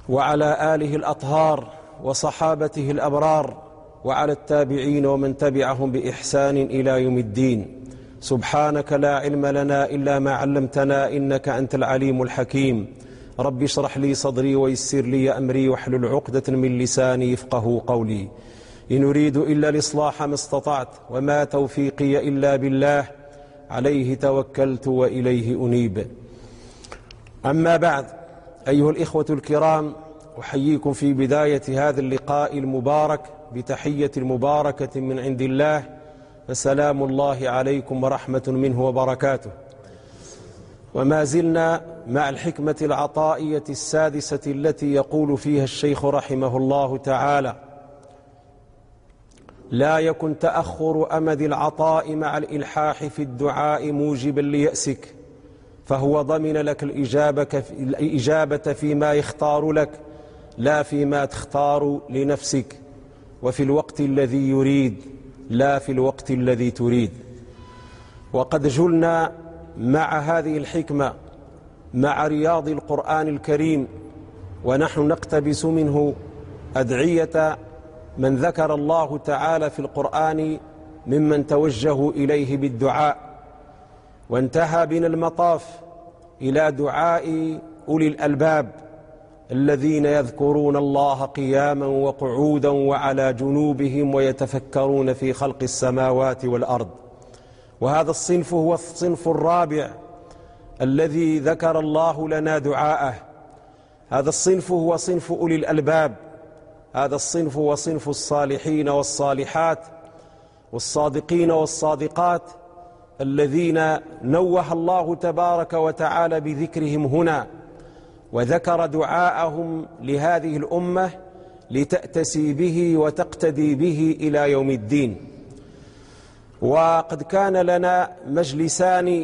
وعلى آله الأطهار وصحابته الأبرار وعلى التابعين ومن تبعهم بإحسان إلى يوم الدين. سبحانك لا علم لنا إلا ما علمتنا إنك أنت العليم الحكيم. رب اشرح لي صدري ويسر لي أمري واحلل عقدة من لساني يفقه قولي. إن أريد إلا الإصلاح ما استطعت وما توفيقي إلا بالله عليه توكلت وإليه أنيب. أما بعد، أيها الإخوة الكرام، أحييكم في بداية هذا اللقاء المبارك بتحية المباركة من عند الله، فسلام الله عليكم ورحمة منه وبركاته. وما زلنا مع الحكمة العطائية السادسة التي يقول فيها الشيخ رحمه الله تعالى: لا يكن تأخر أمد العطاء مع الإلحاح في الدعاء موجبا ليأسك، فهو ضمن لك الإجابة فيما يختار لك لا فيما تختار لنفسك، وفي الوقت الذي يريد لا في الوقت الذي تريد. وقد جلنا مع هذه الحكمة مع رياض القرآن الكريم، ونحن نقتبس منه أدعية من ذكر الله تعالى في القرآن ممن توجهوا إليه بالدعاء، وانتهى بنا المطاف إلى دعاء أولي الألباب الذين يذكرون الله قياما وقعودا وعلى جنوبهم ويتفكرون في خلق السماوات والأرض. وهذا الصنف هو الصنف الرابع الذي ذكر الله لنا دعاءه. هذا الصنف هو صنف أولي الألباب، هذا الصنف هو صنف الصالحين والصالحات والصادقين والصادقات الذين نوه الله تبارك وتعالى بذكرهم هنا، وذكر دعاءهم لهذه الأمة لتأتسي به وتقتدي به إلى يوم الدين. وقد كان لنا مجلسان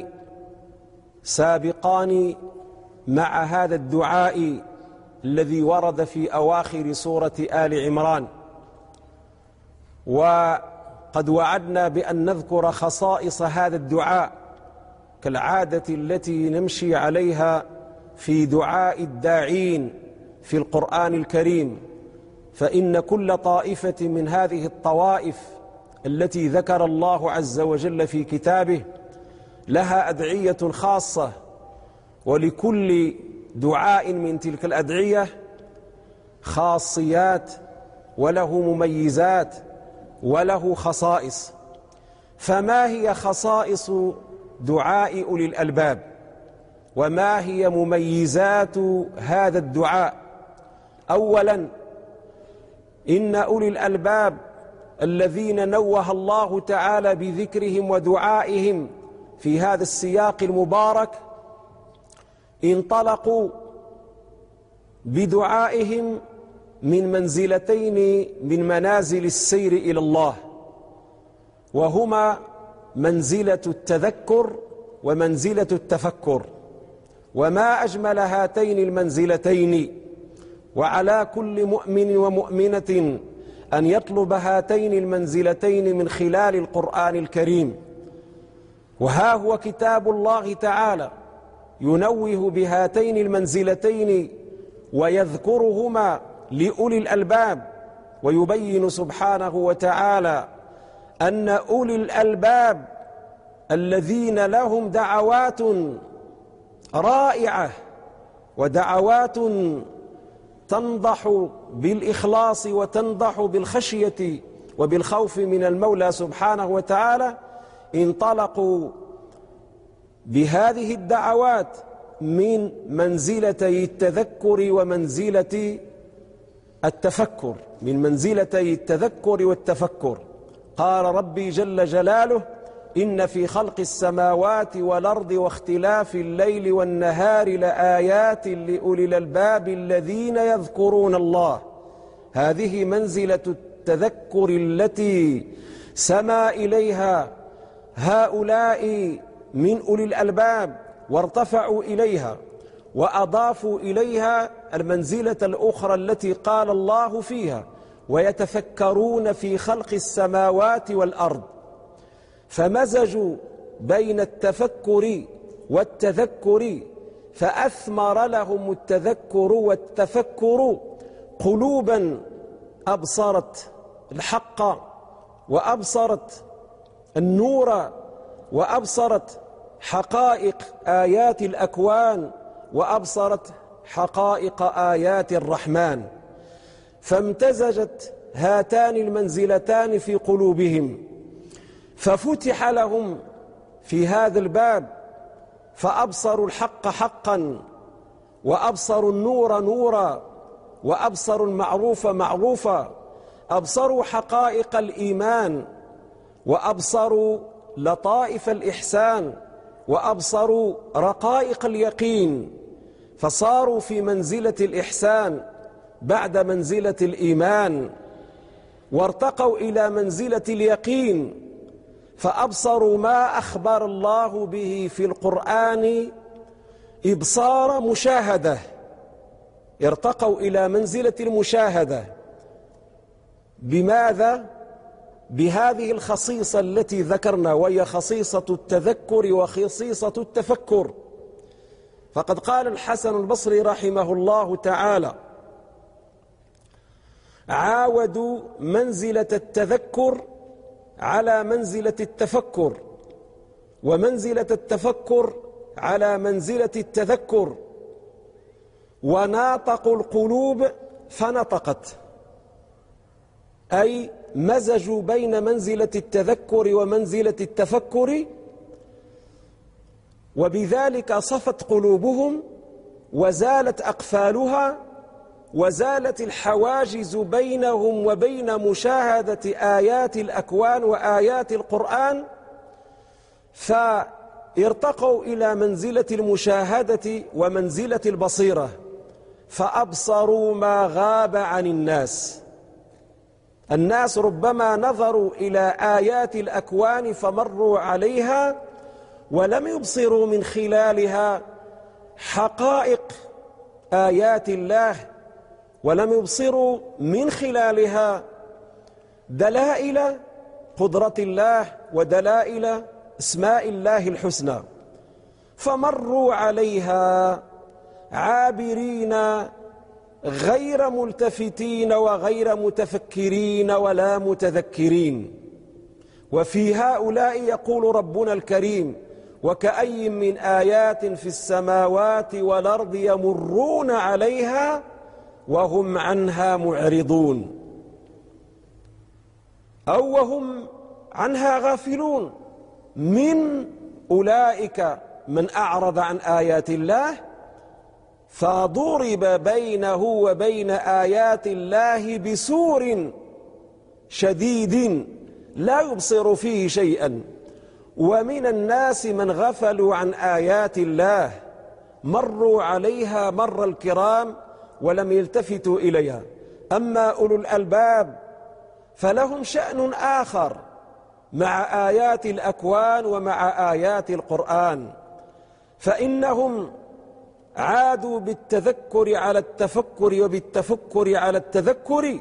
سابقان مع هذا الدعاء الذي ورد في أواخر سورة آل عمران، وقد وعدنا بأن نذكر خصائص هذا الدعاء كالعادة التي نمشي عليها في دعاء الداعين في القرآن الكريم، فإن كل طائفة من هذه الطوائف التي ذكر الله عز وجل في كتابه لها أدعية خاصة، ولكل دعاء من تلك الأدعية خاصيات وله مميزات وله خصائص. فما هي خصائص دعاء أولي الألباب؟ وما هي مميزات هذا الدعاء؟ أولا، إن أولي الألباب الذين نوه الله تعالى بذكرهم ودعائهم في هذا السياق المبارك انطلقوا بدعائهم من منزلتين من منازل السير إلى الله، وهما منزلة التذكر ومنزلة التفكر. وما أجمل هاتين المنزلتين، وعلى كل مؤمن ومؤمنة أن يطلب هاتين المنزلتين من خلال القرآن الكريم. وها هو كتاب الله تعالى ينوه بهاتين المنزلتين ويذكرهما لأولي الألباب، ويبين سبحانه وتعالى أن أولي الألباب الذين لهم دعوات رائعة ودعوات تنضح بالإخلاص وتنضح بالخشية وبالخوف من المولى سبحانه وتعالى، انطلقوا بهذه الدعوات من منزلتي التذكر ومنزلة التفكر، من منزلتي التذكر والتفكر. قال ربي جل جلاله: إن في خلق السماوات والأرض واختلاف الليل والنهار لآيات لأولي الألباب الذين يذكرون الله. هذه منزلة التذكر التي سما إليها هؤلاء من أولي الألباب وارتفعوا إليها، وأضافوا إليها المنزلة الأخرى التي قال الله فيها: ويتفكرون في خلق السماوات والأرض. فمزجوا بين التفكر والتذكر فأثمر لهم التذكر والتفكر قلوبا أبصرت الحق وأبصرت النور وأبصرت حقائق آيات الأكوان وأبصرت حقائق آيات الرحمن، فامتزجت هاتان المنزلتان في قلوبهم، ففتح لهم في هذا الباب فأبصروا الحق حقا وأبصروا النور نورا وأبصروا المعروف معروفا، أبصروا حقائق الإيمان وأبصروا لطائف الإحسان وأبصروا رقائق اليقين، فصاروا في منزلة الإحسان بعد منزلة الإيمان، وارتقوا إلى منزلة اليقين فأبصروا ما أخبر الله به في القرآن إبصار مشاهدة، ارتقوا إلى منزلة المشاهدة. بماذا؟ بهذه الخصيصة التي ذكرنا، وهي خصيصة التذكر وخصيصة التفكر. فقد قال الحسن البصري رحمه الله تعالى: عاودوا منزلة التذكر على منزلة التفكر، ومنزلة التفكر على منزلة التذكر، وناطقوا القلوب فنطقت، أي مزجوا بين منزلة التذكر ومنزلة التفكر، وبذلك صفت قلوبهم وزالت أقفالها وزالت الحواجز بينهم وبين مشاهدة آيات الأكوان وآيات القرآن، فارتقوا إلى منزلة المشاهدة ومنزلة البصيرة، فأبصروا ما غاب عن الناس. الناس ربما نظروا إلى آيات الأكوان فمروا عليها ولم يبصروا من خلالها حقائق آيات الله، ولم يبصروا من خلالها دلائل قدرة الله ودلائل اسماء الله الحسنى، فمروا عليها عابرين غير ملتفتين وغير متفكرين ولا متذكرين. وفي هؤلاء يقول ربنا الكريم: وكأي من آيات في السماوات والأرض يمرون عليها وهم عنها معرضون، أو وهم عنها غافلون. من أولئك من أعرض عن آيات الله فضرب بينه وبين آيات الله بسور شديد لا يبصر فيه شيئا. ومن الناس من غفلوا عن آيات الله مروا عليها مر الكرام ولم يلتفتوا إليها. أما أولو الألباب فلهم شأن آخر مع آيات الأكوان ومع آيات القرآن، فإنهم عادوا بالتذكر على التفكر وبالتفكر على التذكر،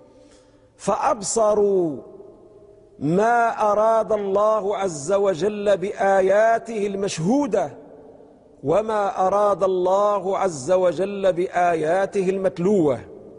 فأبصروا ما أراد الله عز وجل بآياته المشهودة وما أراد الله عز وجل بآياته المتلوة،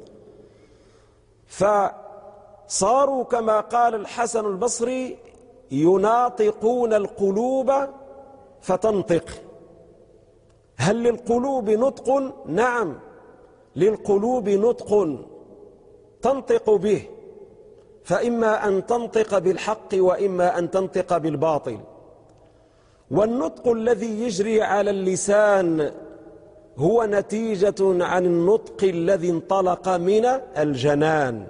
فصاروا كما قال الحسن البصري يناطقون القلوب فتنطق. هل للقلوب نطق؟ نعم، للقلوب نطق تنطق به، فإما أن تنطق بالحق وإما أن تنطق بالباطل. والنطق الذي يجري على اللسان هو نتيجة عن النطق الذي انطلق من الجنان،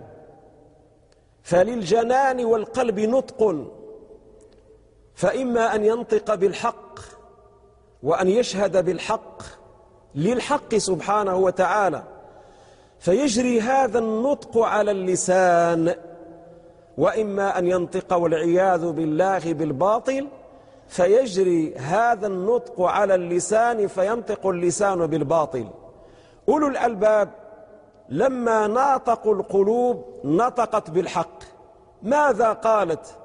فللجنان والقلب نطق، فإما أن ينطق بالحق وأن يشهد بالحق للحق سبحانه وتعالى، فيجري هذا النطق على اللسان، وإما أن ينطق والعياذ بالله بالباطل، فيجري هذا النطق على اللسان فينطق اللسان بالباطل. أولو الألباب لما ناطقوا القلوب نطقت بالحق. ماذا قالت؟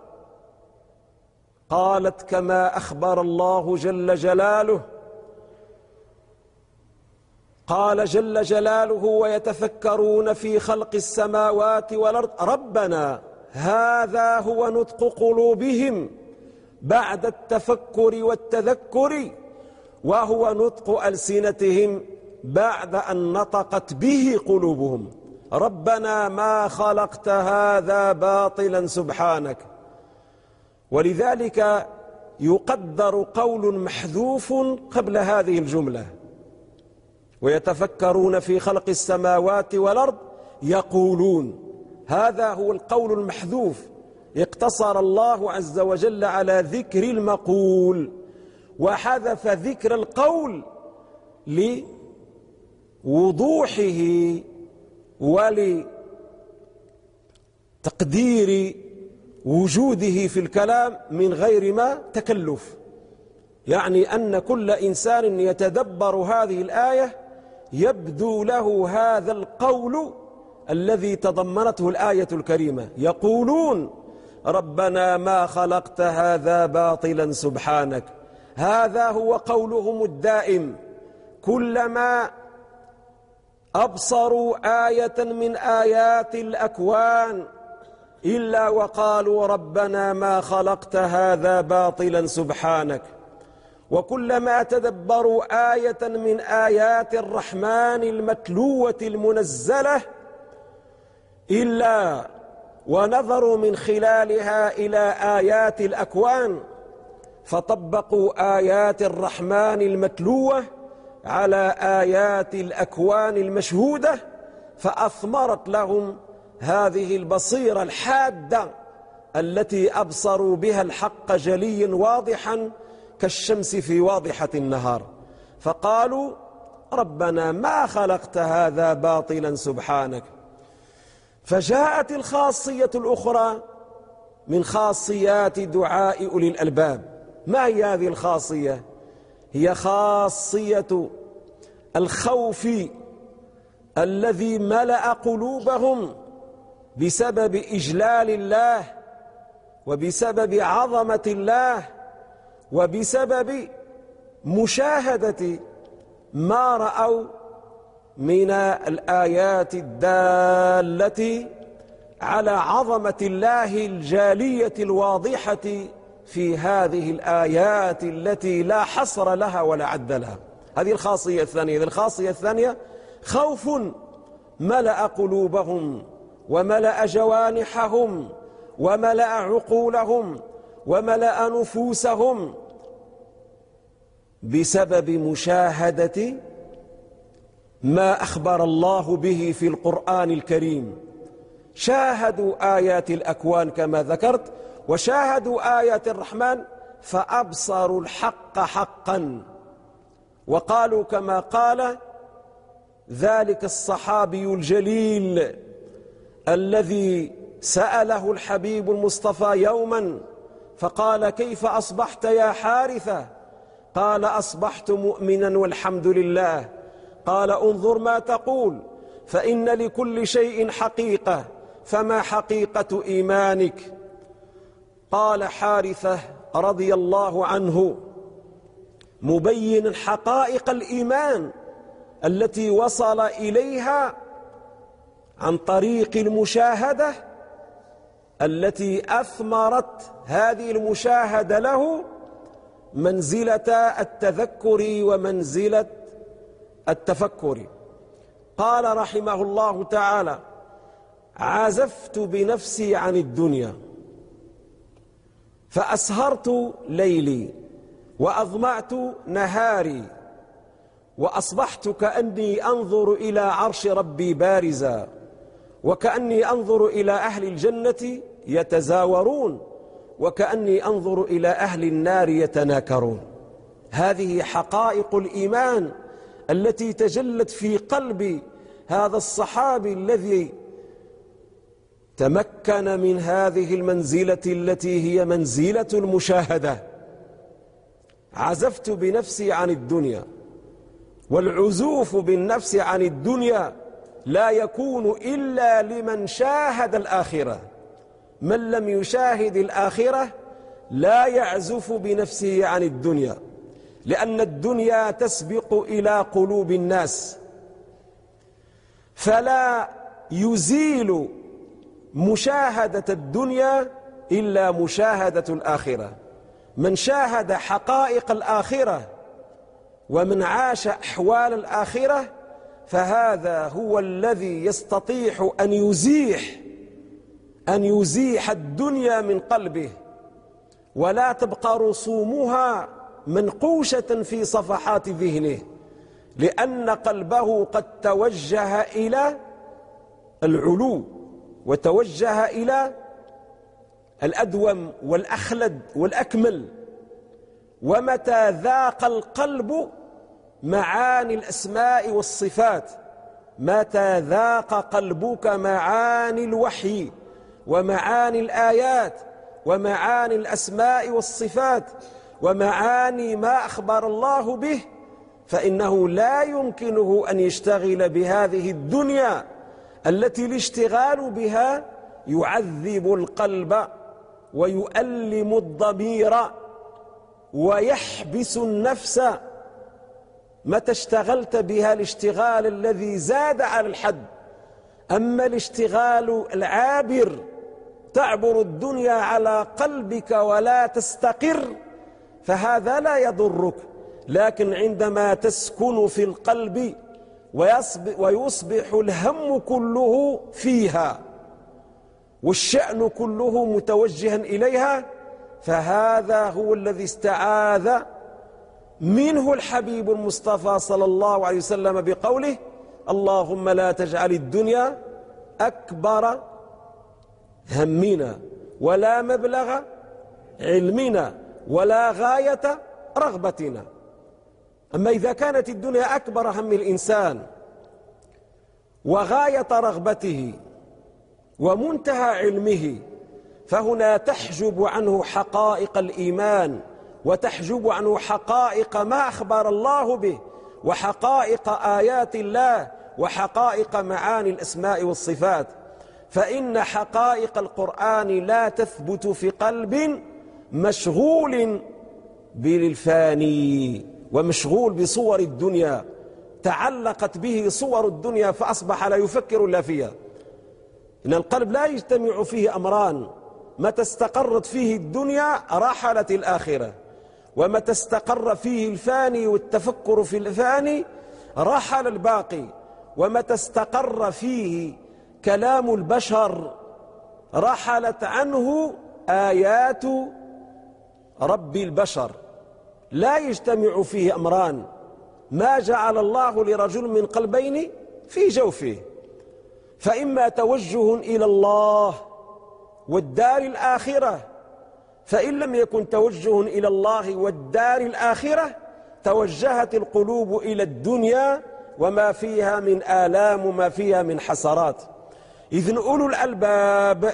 قالت كما أخبر الله جل جلاله: قال جل جلاله: ويتفكرون في خلق السماوات والأرض ربنا هذا هو نطق قلوبهم بعد التفكر والتذكر وهو نطق ألسنتهم بعد أن نطقت به قلوبهم. ربنا ما خلقت هذا باطلا سبحانك. ولذلك يقدر قول محذوف قبل هذه الجملة: ويتفكرون في خلق السماوات والأرض يقولون. هذا هو القول المحذوف. اقتصر الله عز وجل على ذكر المقول وحذف ذكر القول لوضوحه ولتقدير وجوده في الكلام من غير ما تكلف. يعني أن كل إنسان يتدبر هذه الآية يبدو له هذا القول الذي تضمنته الآية الكريمة. يقولون ربنا ما خلقت هذا باطلا سبحانك. هذا هو قولهم الدائم كلما أبصروا آية من آيات الأكوان إلا وقالوا ربنا ما خلقت هذا باطلا سبحانك. وكلما تدبروا آية من آيات الرحمن المتلوة المنزلة إلا ونظروا من خلالها إلى آيات الأكوان فطبقوا آيات الرحمن المتلوة على آيات الأكوان المشهودة فأثمرت لهم هذه البصيرة الحادة التي أبصروا بها الحق جليا واضحا كالشمس في واضحة النهار. فقالوا ربنا ما خلقت هذا باطلا سبحانك. فجاءت الخاصية الأخرى من خاصيات دعاء أولي الألباب. ما هي هذه الخاصية؟ هي خاصية الخوف الذي ملأ قلوبهم بسبب إجلال الله وبسبب عظمة الله وبسبب مشاهدة ما رأوا من الآيات الدالة على عظمة الله الجالية الواضحة في هذه الآيات التي لا حصر لها ولا عد لها. هذه الخاصية الثانية. الخاصية الثانية خوف ملأ قلوبهم وملأ جوانحهم وملأ عقولهم وملأ نفوسهم بسبب مشاهدة ما أخبر الله به في القرآن الكريم. شاهدوا آيات الأكوان كما ذكرت وشاهدوا آيات الرحمن فأبصروا الحق حقا وقالوا كما قال ذلك الصحابي الجليل الذي سأله الحبيب المصطفى يوما فقال كيف أصبحت يا حارثة؟ قال أصبحت مؤمنا والحمد لله. قال انظر ما تقول فإن لكل شيء حقيقة فما حقيقة إيمانك؟ قال حارثة رضي الله عنه مبين حقائق الإيمان التي وصل إليها عن طريق المشاهدة التي أثمرت هذه المشاهدة له منزلة التذكر ومنزلة التفكر. قال رحمه الله تعالى عزفت بنفسي عن الدنيا فأسهرت ليلي وأظمأت نهاري وأصبحت كأني أنظر إلى عرش ربي بارزا وكأني أنظر إلى أهل الجنة يتزاورون وكأني أنظر إلى أهل النار يتناكرون. هذه حقائق الإيمان التي تجلت في قلب هذا الصحابي الذي تمكن من هذه المنزلة التي هي منزلة المشاهدة. عزفت بنفسي عن الدنيا. والعزوف بالنفس عن الدنيا لا يكون إلا لمن شاهد الآخرة. من لم يشاهد الآخرة لا يعزف بنفسه عن الدنيا، لأن الدنيا تسبق إلى قلوب الناس فلا يزيل مشاهدة الدنيا إلا مشاهدة الآخرة. من شاهد حقائق الآخرة ومن عاش أحوال الآخرة فهذا هو الذي يستطيع أن يزيح الدنيا من قلبه، ولا تبقى رسومها منقوشة في صفحات ذهنه، لأن قلبه قد توجه إلى العلو وتوجه إلى الأدوم والأخلد والأكمل. ومتى ذاق القلب معاني الأسماء والصفات، متى ذاق قلبك معاني الوحي ومعاني الآيات ومعاني الأسماء والصفات ومعاني ما أخبر الله به، فإنه لا يمكنه أن يشتغل بهذه الدنيا التي الاشتغال بها يعذب القلب ويؤلم الضمير ويحبس النفس. متى اشتغلت بها الاشتغال الذي زاد على الحد. أما الاشتغال العابر تعبر الدنيا على قلبك ولا تستقر فهذا لا يضرك، لكن عندما تسكن في القلب ويصبح الهم كله فيها والشأن كله متوجها إليها، فهذا هو الذي استعاذ منه الحبيب المصطفى صلى الله عليه وسلم بقوله: اللهم لا تجعل الدنيا أكبر همنا ولا مبلغ علمنا ولا غاية رغبتنا. أما إذا كانت الدنيا أكبر هم الإنسان وغاية رغبته ومنتهى علمه، فهنا تحجب عنه حقائق الإيمان وتحجب عنه حقائق ما أخبر الله به وحقائق آيات الله وحقائق معاني الأسماء والصفات. فإن حقائق القرآن لا تثبت في قلب مشغول بالفاني ومشغول بصور الدنيا، تعلقت به صور الدنيا فأصبح لا يفكر إلا فيها. إن القلب لا يجتمع فيه أمران: متى استقرت فيه الدنيا رحلت الآخرة، ومتى استقر فيه الفاني والتفكر في الفاني رحل الباقي، ومتى استقر فيه كلام البشر رحلت عنه آيات رب البشر. لا يجتمع فيه أمران: ما جعل الله لرجل من قلبين في جوفه، فإما توجه إلى الله والدار الآخرة، فإن لم يكن توجه إلى الله والدار الآخرة توجهت القلوب إلى الدنيا وما فيها من آلام وما فيها من حسرات. إذن أولو الألباب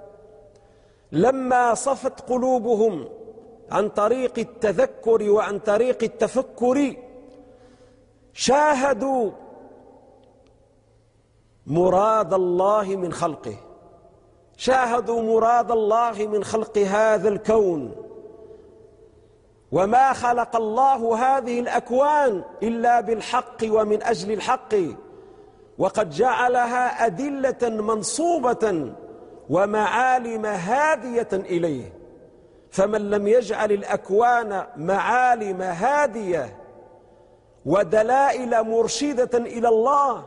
لما صفت قلوبهم عن طريق التذكر وعن طريق التفكر شاهدوا مراد الله من خلقه، شاهدوا مراد الله من خلق هذا الكون. وما خلق الله هذه الأكوان إلا بالحق ومن أجل الحق، وقد جعلها أدلة منصوبة ومعالم هادية إليه. فمن لم يجعل الأكوان معالم هادية ودلائل مرشدة إلى الله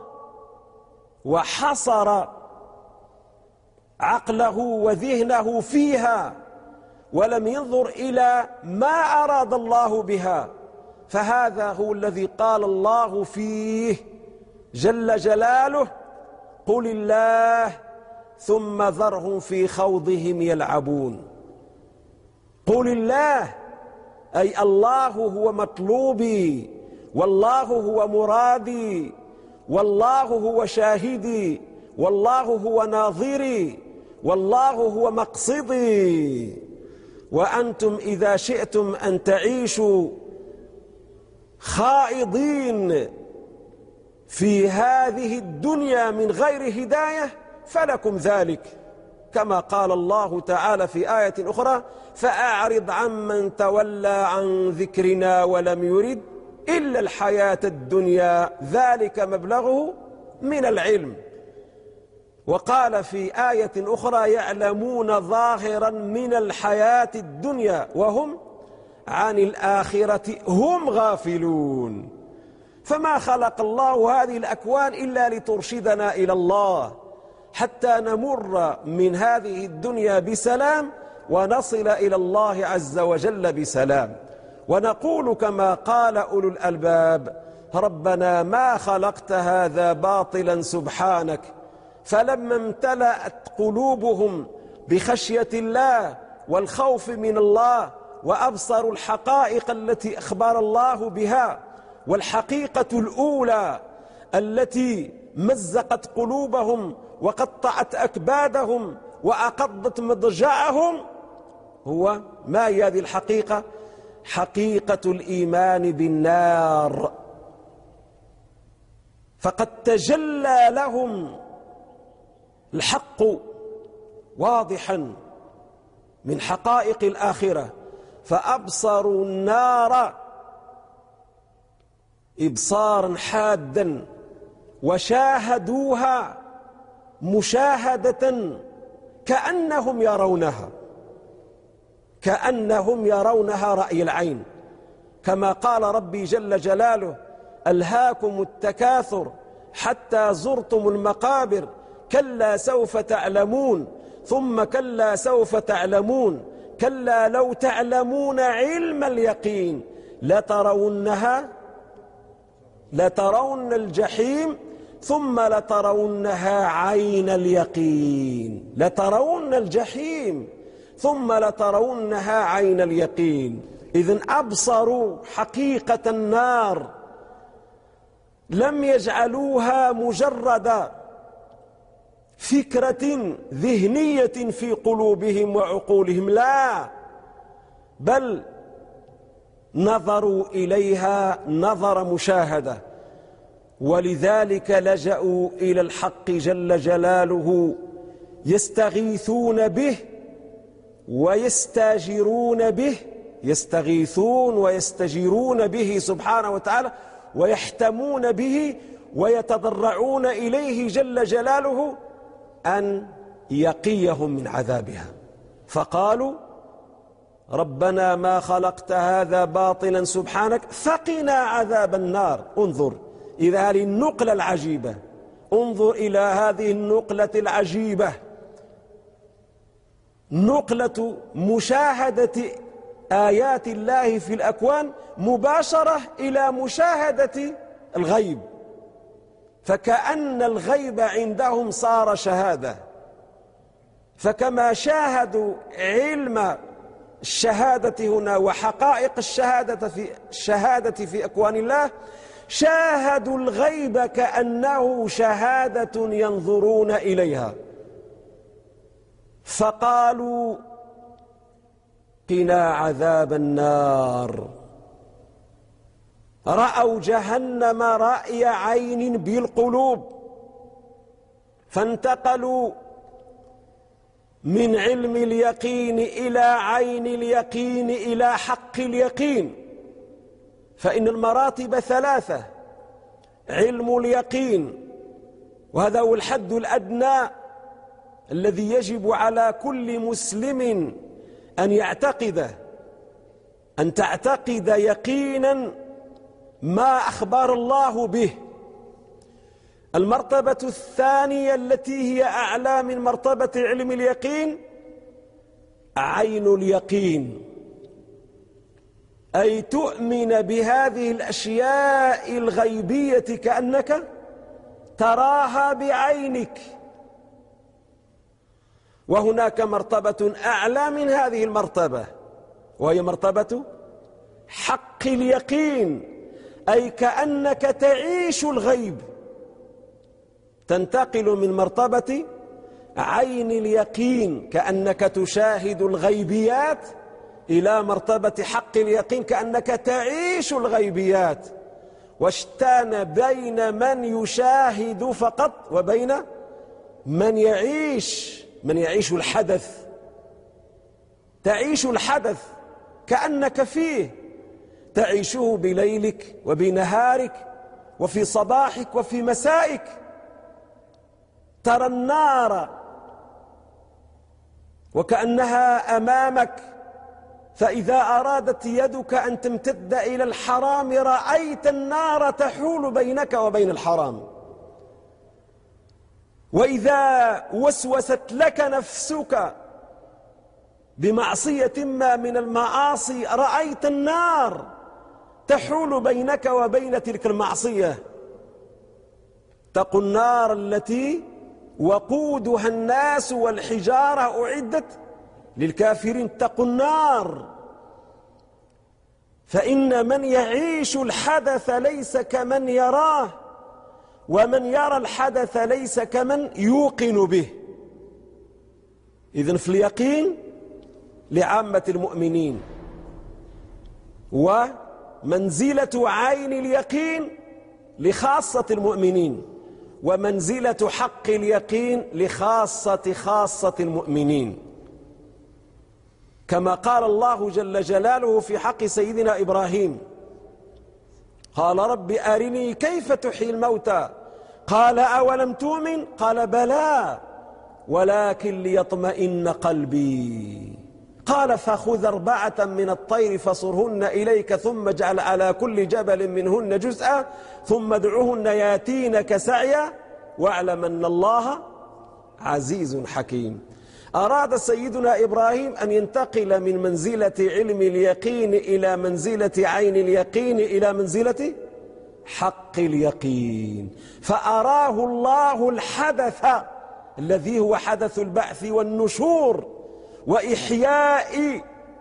وحصر عقله وذهنه فيها ولم ينظر إلى ما أراد الله بها، فهذا هو الذي قال الله فيه جل جلاله: قل الله ثم ذرهم في خوضهم يلعبون. قل الله أي الله هو مطلوبي، والله هو مرادي، والله هو شاهدي، والله هو ناظري، والله هو مقصدي. وأنتم إذا شئتم أن تعيشوا خائضين في هذه الدنيا من غير هداية فلكم ذلك، كما قال الله تعالى في آية أخرى: فأعرض عمن تولى عن ذكرنا ولم يرد إلا الحياة الدنيا ذلك مبلغه من العلم. وقال في آية أخرى يعلمون ظاهرا من الحياة الدنيا وهم عن الآخرة هم غافلون. فما خلق الله هذه الأكوان إلا لترشدنا إلى الله حتى نمر من هذه الدنيا بسلام ونصل إلى الله عز وجل بسلام. ونقول كما قال أولو الألباب: ربنا ما خلقت هذا باطلا سبحانك. فلما امتلأت قلوبهم بخشية الله والخوف من الله وأبصروا الحقائق التي أخبر الله بها، والحقيقة الأولى التي مزقت قلوبهم وقطعت أكبادهم وأقضت مضجعهم، هو ما هي هذه الحقيقة؟ حقيقة الإيمان بالنار. فقد تجلى لهم الحق واضحا من حقائق الآخرة، فأبصروا النار إبصارا حادا وشاهدوها مشاهدة كأنهم يرونها رأي العين، كما قال ربي جل جلاله: ألهاكم التكاثر حتى زرتم المقابر كلا سوف تعلمون ثم كلا سوف تعلمون كلا لو تعلمون علم اليقين لترون الجحيم ثم لترونها عين اليقين. لترون الجحيم ثم لترونها عين اليقين. إذن أبصروا حقيقة النار، لم يجعلوها مجرد فكرة ذهنية في قلوبهم وعقولهم، لا، بل نظروا إليها نظر مشاهدة. ولذلك لجأوا إلى الحق جل جلاله يستغيثون به ويستاجرون به، يستغيثون ويستجيرون به سبحانه وتعالى، ويحتمون به ويتضرعون إليه جل جلاله أن يقيهم من عذابها. فقالوا: ربنا ما خلقت هذا باطلا سبحانك فقنا عذاب النار. انظر إلى هذه النقلة العجيبة، انظر إلى هذه النقلة العجيبة، نقلة مشاهدة آيات الله في الأكوان مباشرة إلى مشاهدة الغيب، فكأن الغيب عندهم صار شهادة. فكما شاهدوا علم الشهادة هنا وحقائق الشهادة في أكوان الله، شاهدوا الغيب كأنه شهادة ينظرون إليها، فقالوا: قنا عذاب النار. رأوا جهنم رأي عين بالقلوب، فانتقلوا من علم اليقين إلى عين اليقين إلى حق اليقين. فإن المراتب ثلاثة: علم اليقين، وهذا هو الحد الأدنى الذي يجب على كل مسلم أن يعتقده، أن تعتقد يقينا ما أخبر الله به. المرتبة الثانية التي هي أعلى من مرتبة علم اليقين عين اليقين، أي تؤمن بهذه الأشياء الغيبية كأنك تراها بعينك. وهناك مرتبة أعلى من هذه المرتبة، وهي مرتبة حق اليقين، أي كأنك تعيش الغيب. تنتقل من مرتبة عين اليقين كأنك تشاهد الغيبيات إلى مرتبة حق اليقين كأنك تعيش الغيبيات. واشتان بين من يشاهد فقط وبين من يعيش الحدث. تعيش الحدث كأنك فيه، تعيشه بليلك وبنهارك وفي صباحك وفي مسائك. ترى النار وكأنها أمامك، فإذا أرادت يدك أن تمتد إلى الحرام رأيت النار تحول بينك وبين الحرام. وإذا وسوست لك نفسك بمعصية ما من المعاصي رأيت النار تحول بينك وبين تلك المعصية. اتقوا النار التي وقودها الناس والحجارة أعدت للكافرين. اتقوا النار، فإن من يعيش الحدث ليس كمن يراه، ومن يرى الحدث ليس كمن يوقن به. إذن في اليقين لعامة المؤمنين، ومنزلة عين اليقين لخاصة المؤمنين، ومنزلة حق اليقين لخاصة المؤمنين، كما قال الله جل جلاله في حق سيدنا إبراهيم: قال رب أرني كيف تحيي الموتى قال أولم تؤمن قال بلى ولكن ليطمئن قلبي قال فخذ 4 من الطير فصرهن إليك ثم اجعل على كل جبل منهن جزءا ثم ادعهن ياتينك سعيا واعلم أن الله عزيز حكيم. أراد سيدنا إبراهيم أن ينتقل من منزلة علم اليقين إلى منزلة عين اليقين إلى منزلة حق اليقين، فأراه الله الحدث الذي هو حدث البعث والنشور وإحياء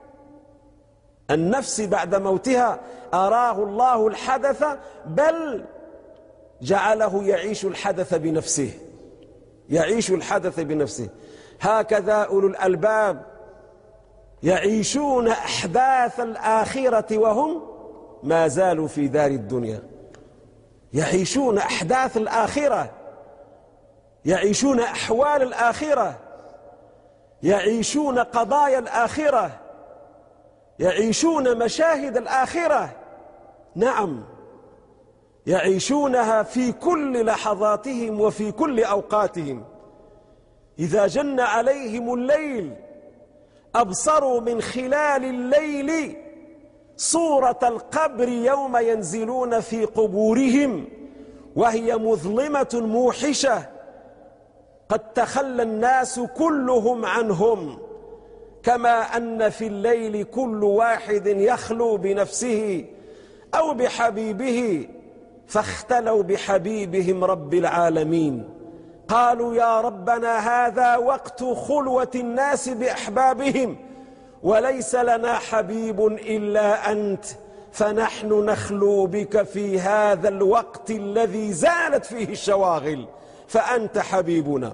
النفس بعد موتها. أراه الله الحدث، بل جعله يعيش الحدث بنفسه، يعيش الحدث بنفسه. هكذا أولو الألباب يعيشون أحداث الآخرة وهم ما زالوا في دار الدنيا، يعيشون أحداث الآخرة، يعيشون أحوال الآخرة، يعيشون قضايا الآخرة، يعيشون مشاهد الآخرة. نعم، يعيشونها في كل لحظاتهم وفي كل أوقاتهم. إذا جن عليهم الليل أبصروا من خلال الليل صورة القبر يوم ينزلون في قبورهم وهي مظلمة موحشة، قد تخلى الناس كلهم عنهم، كما أن في الليل كل واحد يخلو بنفسه أو بحبيبه، فاختلوا بحبيبهم رب العالمين. قالوا يا ربنا هذا وقت خلوة الناس بأحبابهم وليس لنا حبيب إلا أنت، فنحن نخلو بك في هذا الوقت الذي زالت فيه الشواغل، فأنت حبيبنا.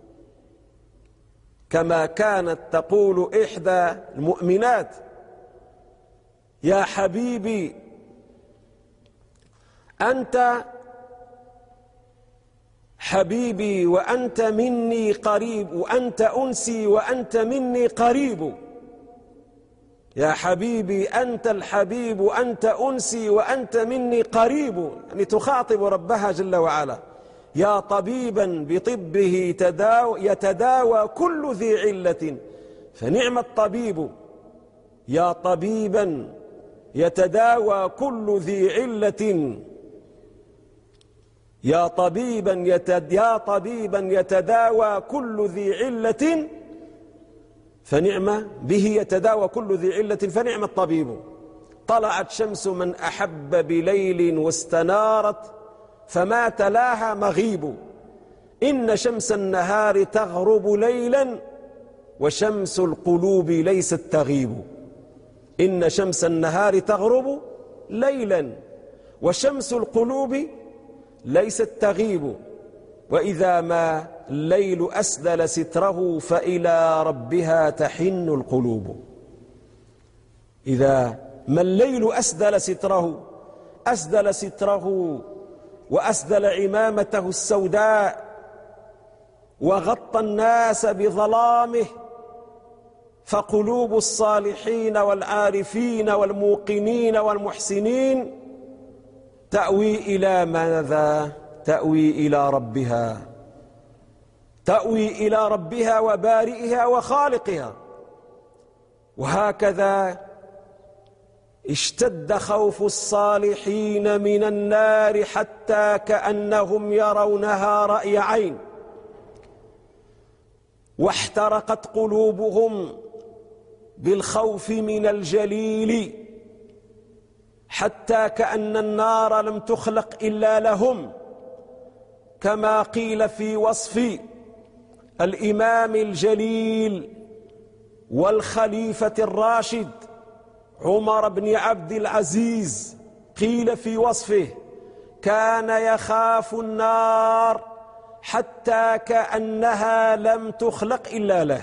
كما كانت تقول إحدى المؤمنات: يا حبيبي أنت حبيبي وأنت مني قريب، وأنت أنسي وأنت مني قريب. يا حبيبي أنت الحبيب وأنت أنسي وأنت مني قريب، يعني تخاطب ربها جل وعلا. يا طبيبا بطبه يتداوى كل ذي علة فنعم الطبيب. يا طبيبا يتداوى كل ذي علة، يا طبيبا يتداوى كل ذي علة فنعم به يتداوى كل ذي علة فنعم الطبيب. طلعت شمس من أحب بليل واستنارت فما تلاها مغيب. إن شمس النهار تغرب ليلا وشمس القلوب ليست تغيب. إن شمس النهار تغرب ليلا وشمس القلوب ليست تغيب. وإذا ما الليل أسدل ستره فإلى ربها تحن القلوب. إذا ما الليل أسدل ستره وأسدل عمامته السوداء وغطى الناس بظلامه، فقلوب الصالحين والعارفين والموقنين والمحسنين تأوي إلى ماذا؟ تأوي إلى ربها. تأوي إلى ربها وبارئها وخالقها. وهكذا اشتد خوف الصالحين من النار حتى كأنهم يرونها رأي عين، واحترقت قلوبهم بالخوف من الجليل حتى كأن النار لم تخلق إلا لهم، كما قيل في وصف الإمام الجليل والخليفة الراشد عمر بن عبد العزيز، قيل في وصفه: كان يخاف النار حتى كأنها لم تخلق إلا له.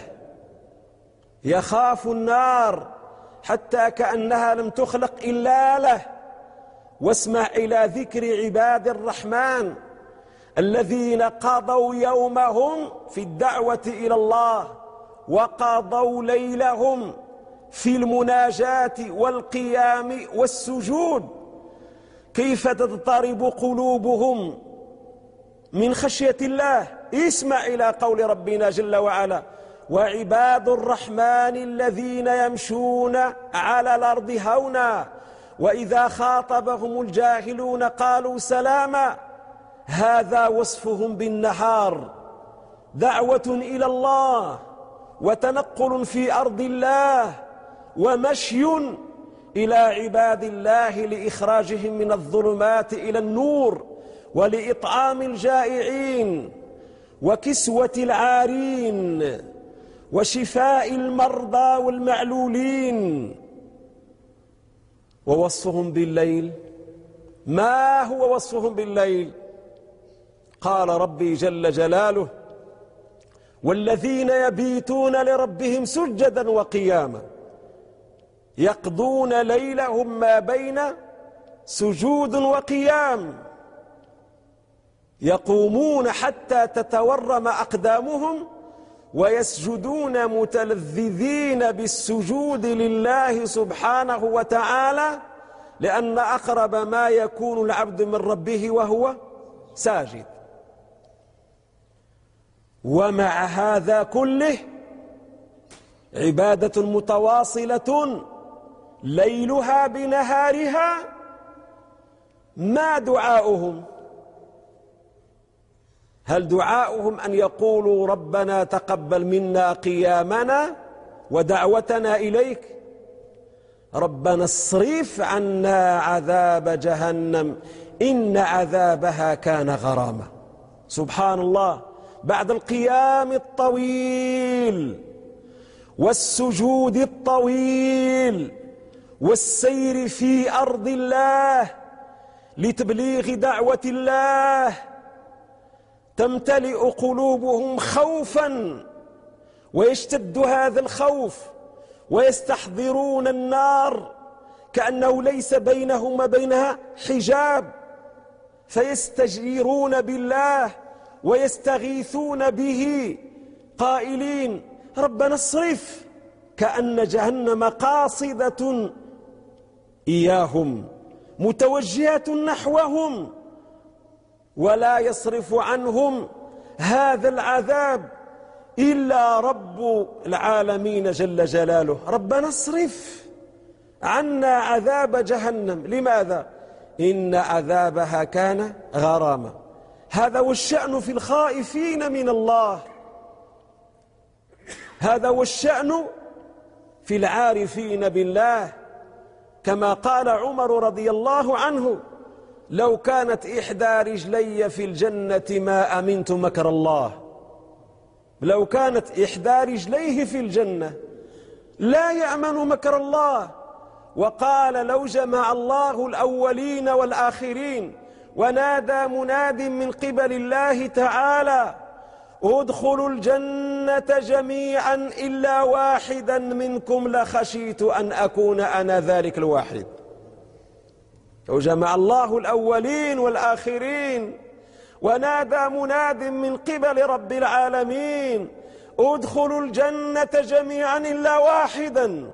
يخاف النار حتى كأنها لم تخلق إلا له. واسمع إلى ذكر عباد الرحمن الذين قضوا يومهم في الدعوة إلى الله، وقضوا ليلهم في المناجاة والقيام والسجود، كيف تضطرب قلوبهم من خشية الله. اسمع إلى قول ربنا جل وعلا: وعباد الرحمن الذين يمشون على الأرض هونا وإذا خاطبهم الجاهلون قالوا سلاما. هذا وصفهم بالنهار، دعوة إلى الله وتنقل في أرض الله ومشي إلى عباد الله لإخراجهم من الظلمات إلى النور، ولإطعام الجائعين وكسوة العارين وشفاء المرضى والمعلولين. ووصفهم بالليل، ما هو وصفهم بالليل؟ قال ربي جل جلاله: والذين يبيتون لربهم سجدا وقياما يقضون ليلهم ما بين سجود وقيام، يقومون حتى تتورم أقدامهم ويسجدون متلذذين بالسجود لله سبحانه وتعالى، لأن أقرب ما يكون العبد من ربه وهو ساجد. ومع هذا كله عبادة متواصلة ليلها بنهارها. ما دعاؤهم؟ هل دعاؤهم أن يقولوا ربنا تقبل منا قيامنا ودعوتنا إليك؟ ربنا اصرف عنا عذاب جهنم إن عذابها كان غراما. سبحان الله، بعد القيام الطويل والسجود الطويل والسير في أرض الله لتبليغ دعوة الله، تمتلئ قلوبهم خوفا ويشتد هذا الخوف ويستحضرون النار كأنه ليس بينهم وبينها حجاب، فيستجيرون بالله ويستغيثون به قائلين ربنا اصرف، كأن جهنم قاصدة إياهم متوجهة نحوهم، ولا يصرف عنهم هذا العذاب إلا رب العالمين جل جلاله. ربنا اصرف عنا عذاب جهنم. لماذا؟ إن عذابها كان غراما. هذا هو الشأن في الخائفين من الله، هذا هو الشأن في العارفين بالله. كما قال عمر رضي الله عنه: لو كانت إحدى رجلي في الجنة ما أمنت مكر الله. لو كانت إحدى رجليه في الجنة لا يأمن مكر الله. وقال: لو جمع الله الأولين والآخرين ونادى مناد من قبل الله تعالى: ادخلوا الجنة جميعا إلا واحدا منكم لخشيت أن أكون أنا ذلك الواحد. لو جمع الله الأولين والآخرين ونادى مناد من قبل رب العالمين: ادخلوا الجنة جميعا إلا واحدا،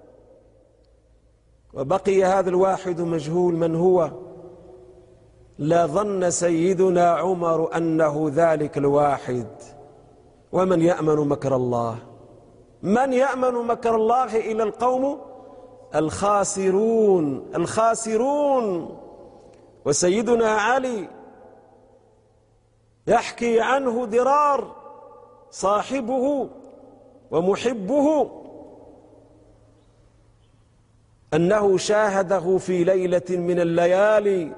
وبقي هذا الواحد مجهول من هو، لظن سيدنا عمر أنه ذلك الواحد. ومن يأمن مكر الله؟ من يأمن مكر الله إلا القوم الخاسرون. وسيدنا علي يحكي عنه ضرار صاحبه ومحبه أنه شاهده في ليلة من الليالي،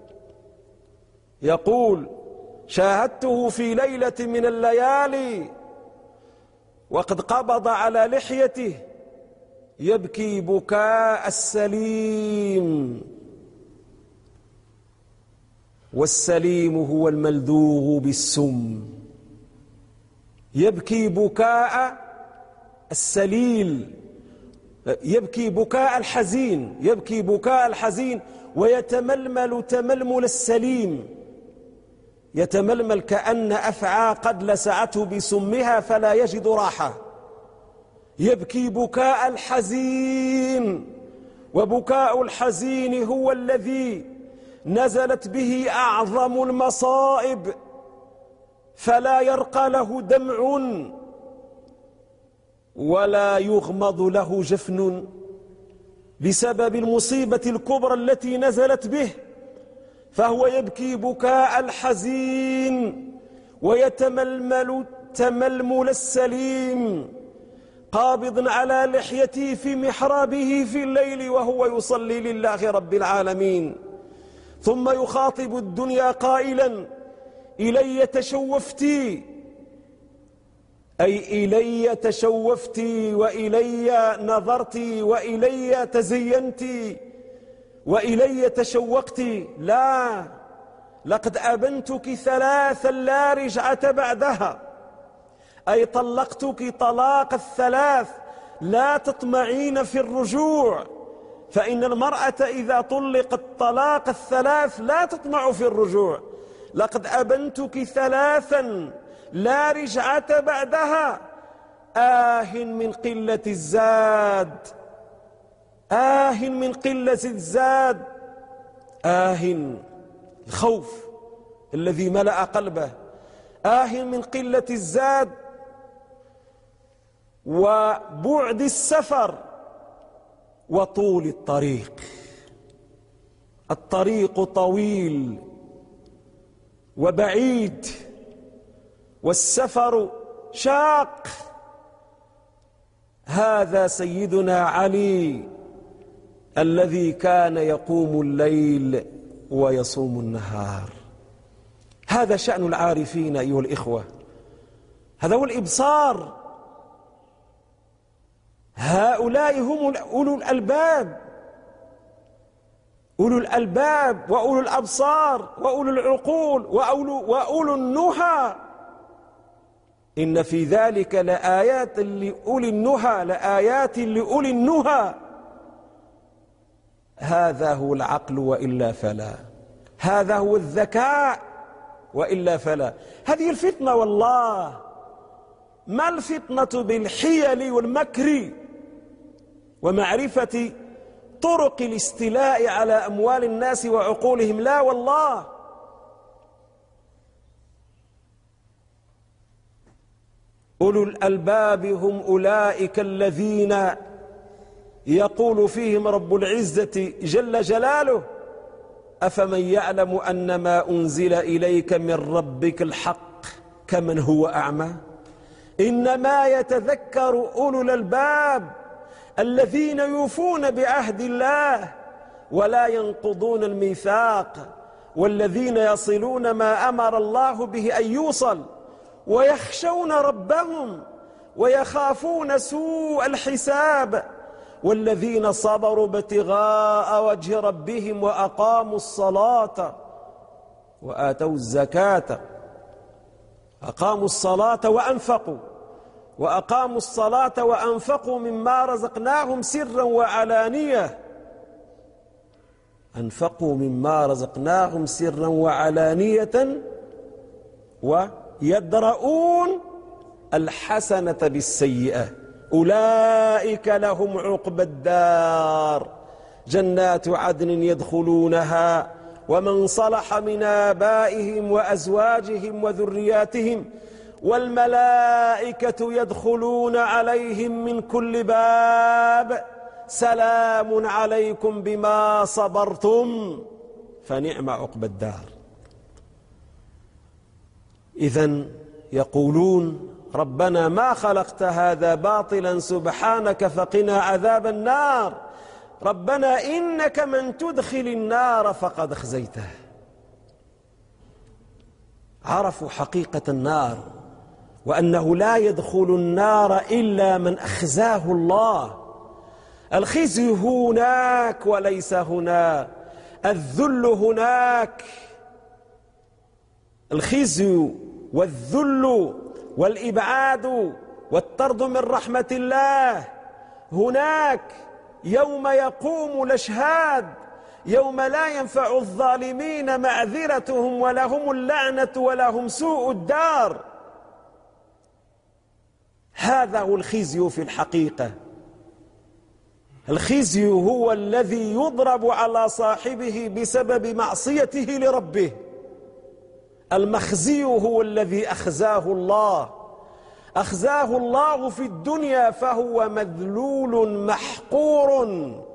يقول: شاهدته في ليلة من الليالي وقد قبض على لحيته يبكي بكاء السليم، والسليم هو الملدوغ بالسم، يبكي بكاء السليل، يبكي بكاء الحزين، ويتململ تململ السليم، يتململ كأن أفعى قد لسعته بسمها فلا يجد راحة. يبكي بكاء الحزين، وبكاء الحزين هو الذي نزلت به أعظم المصائب، فلا يرقى له دمع ولا يغمض له جفن بسبب المصيبة الكبرى التي نزلت به، فهو يبكي بكاء الحزين ويتململ تململ السليم، قابض على لحيته في محرابه في الليل وهو يصلي لله رب العالمين، ثم يخاطب الدنيا قائلا: إلي تشوفت، أي إلي تشوفت وإلي نظرت وإلي تزينت وإلي تشوقت، لا، لقد أبنتك ثلاثا لا رجعة بعدها، أي طلقتك طلاق الثلاث، لا تطمعين في الرجوع، فإن المرأة إذا طلقت طلاق الثلاث لا تطمع في الرجوع. لقد أبنتك ثلاثا لا رجعة بعدها، من قلة الزاد، من قلة الزاد، الخوف الذي ملأ قلبه، من قلة الزاد وبعد السفر وطول الطريق. الطريق طويل وبعيد والسفر شاق. هذا سيدنا علي الذي كان يقوم الليل ويصوم النهار. هذا شأن العارفين أيها الإخوة، هذا هو الإبصار. هؤلاء هم أولو الألباب، أولو الألباب وأولو الأبصار وأولو العقول وأولو النهى. إن في ذلك لآيات لأولي النهى، هذا هو العقل وإلا فلا، هذا هو الذكاء وإلا فلا. هذه الفتنة والله، ما الفتنة بالحيل والمكر ومعرفة طرق الاستيلاء على أموال الناس وعقولهم، لا والله. أولو الألباب هم أولئك الذين يقول فيهم رب العزة جل جلاله: أفمن يعلم أن ما أنزل إليك من ربك الحق كمن هو أعمى. إنما يتذكر أولو الألباب الذين يوفون بعهد الله ولا ينقضون الميثاق، والذين يصلون ما أمر الله به أن يوصل، ويخشون ربهم ويخافون سوء الحساب، والذين صبروا ابتغاء وجه ربهم وأقاموا الصلاة وآتوا الزكاة. أقاموا الصلاة وأنفقوا مما رزقناهم سرا وعلانية، أنفقوا مما رزقناهم سرا وعلانية ويدرؤون الحسنة بالسيئة، أولئك لهم عقبى الدار، جنات عدن يدخلونها ومن صلح من آبائهم وأزواجهم وذرياتهم والملائكة يدخلون عليهم من كل باب سلام عليكم بما صبرتم فنعم عقبى الدار. إذن يقولون ربنا ما خلقت هذا باطلا سبحانك فقنا عذاب النار. ربنا إنك من تدخل النار فقد أخزيته. عرفوا حقيقة النار وأنه لا يدخل النار إلا من أخزاه الله. الخزي هناك وليس هنا، الذل هناك. الخزي والذل والإبعاد والطرد من رحمة الله هناك يوم يقوم الأشهاد، يوم لا ينفع الظالمين معذرتهم ولهم اللعنة ولهم سوء الدار. هذا هو الخزي في الحقيقة. الخزي هو الذي يضرب على صاحبه بسبب معصيته لربه. المخزي هو الذي أخزاه الله، أخزاه الله في الدنيا فهو مذلول محقور.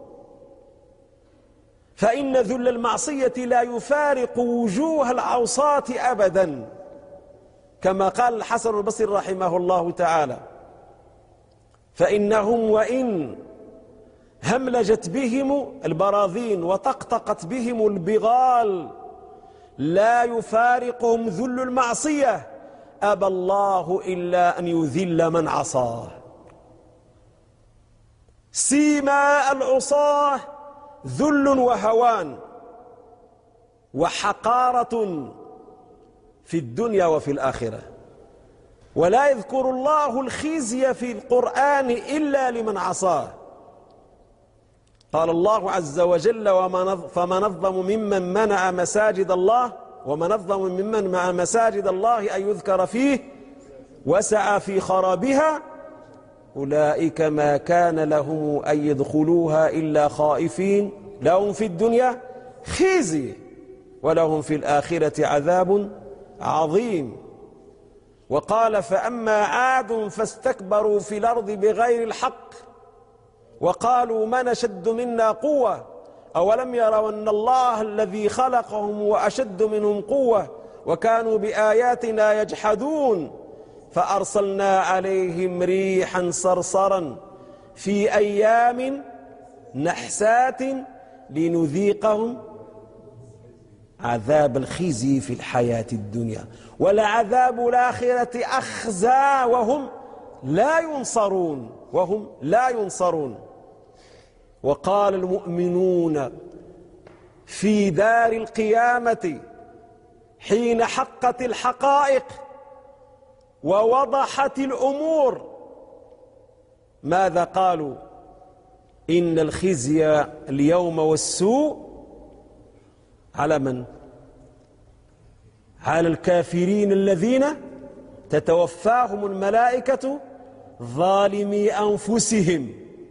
فإن ذل المعصية لا يفارق وجوه العوصاة أبدا، كما قال الحسن البصري رحمه الله تعالى: فإنهم وإن هملجت بهم البراذين وطقطقت بهم البغال لا يفارقهم ذل المعصية، أبى الله إلا أن يذل من عصاه. سيما العصاه ذل وهوان وحقارة في الدنيا وفي الآخرة. ولا يذكر الله الخزي في القرآن إلا لمن عصاه. قال الله عز وجل: فمن أظلم ممن منع مساجد الله ومن أظلم ممن منع مساجد الله أن يذكر فيه وسعى في خرابها أولئك ما كان لهم أن يدخلوها إلا خائفين لهم في الدنيا خزي ولهم في الآخرة عذاب عظيم. وقال: فأما عاد فاستكبروا في الأرض بغير الحق وقالوا من أشد منا قوة أولم يروا أن الله الذي خلقهم وأشد منهم قوة وكانوا بآياتنا يجحدون فأرسلنا عليهم ريحا صرصرا في أيام نحسات لنذيقهم عذاب الخزي في الحياة الدنيا ولعذاب الآخرة أخزى وهم لا ينصرون. وقال المؤمنون في دار القيامة حين حقت الحقائق ووضحت الأمور ماذا قالوا؟ إن الخزي اليوم والسوء على من؟ على الكافرين الذين تتوفاهم الملائكة ظالمي أنفسهم.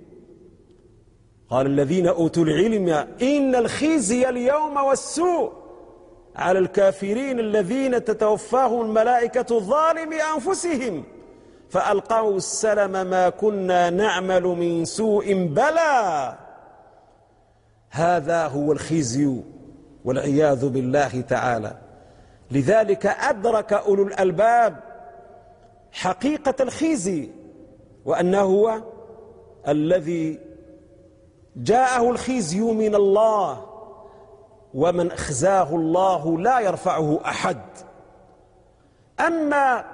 قال الذين أوتوا العلم إن الخزي اليوم والسوء على الكافرين الذين تتوفاهم الملائكة ظالمي أنفسهم فألقوا السلم ما كنا نعمل من سوء بلى. هذا هو الخزي والعياذ بالله تعالى. لذلك أدرك أولو الألباب حقيقة الخزي وأنه هو الذي جاءه الخزي من الله، ومن أخزاه الله لا يرفعه أحد. أما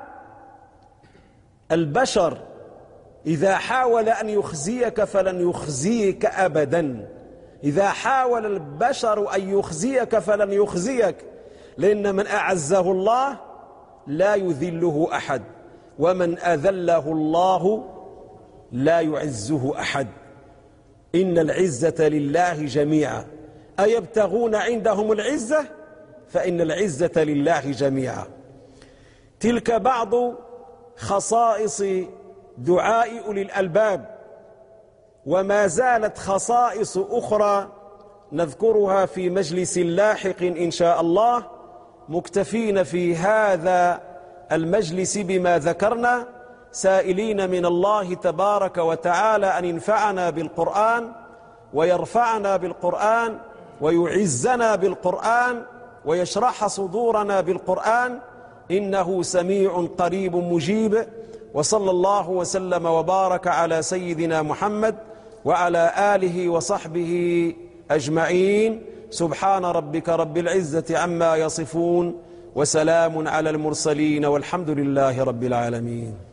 البشر إذا حاول أن يخزيك فلن يخزيك أبدا. إذا حاول البشر أن يخزيك فلن يخزيك، لأن من أعزه الله لا يذله أحد، ومن أذله الله لا يعزه أحد. إن العزة لله جميعا أيبتغون عندهم العزة فإن العزة لله جميعا. تلك بعض خصائص دعاء أولي الألباب، وما زالت خصائص أخرى نذكرها في مجلس لاحق إن شاء الله، مكتفين في هذا المجلس بما ذكرنا، سائلين من الله تبارك وتعالى أن ينفعنا بالقرآن ويرفعنا بالقرآن ويعزنا بالقرآن ويشرح صدورنا بالقرآن، إنه سميع قريب مجيب. وصلى الله وسلم وبارك على سيدنا محمد وعلى آله وصحبه أجمعين. سبحان ربك رب العزة عما يصفون، وسلام على المرسلين، والحمد لله رب العالمين.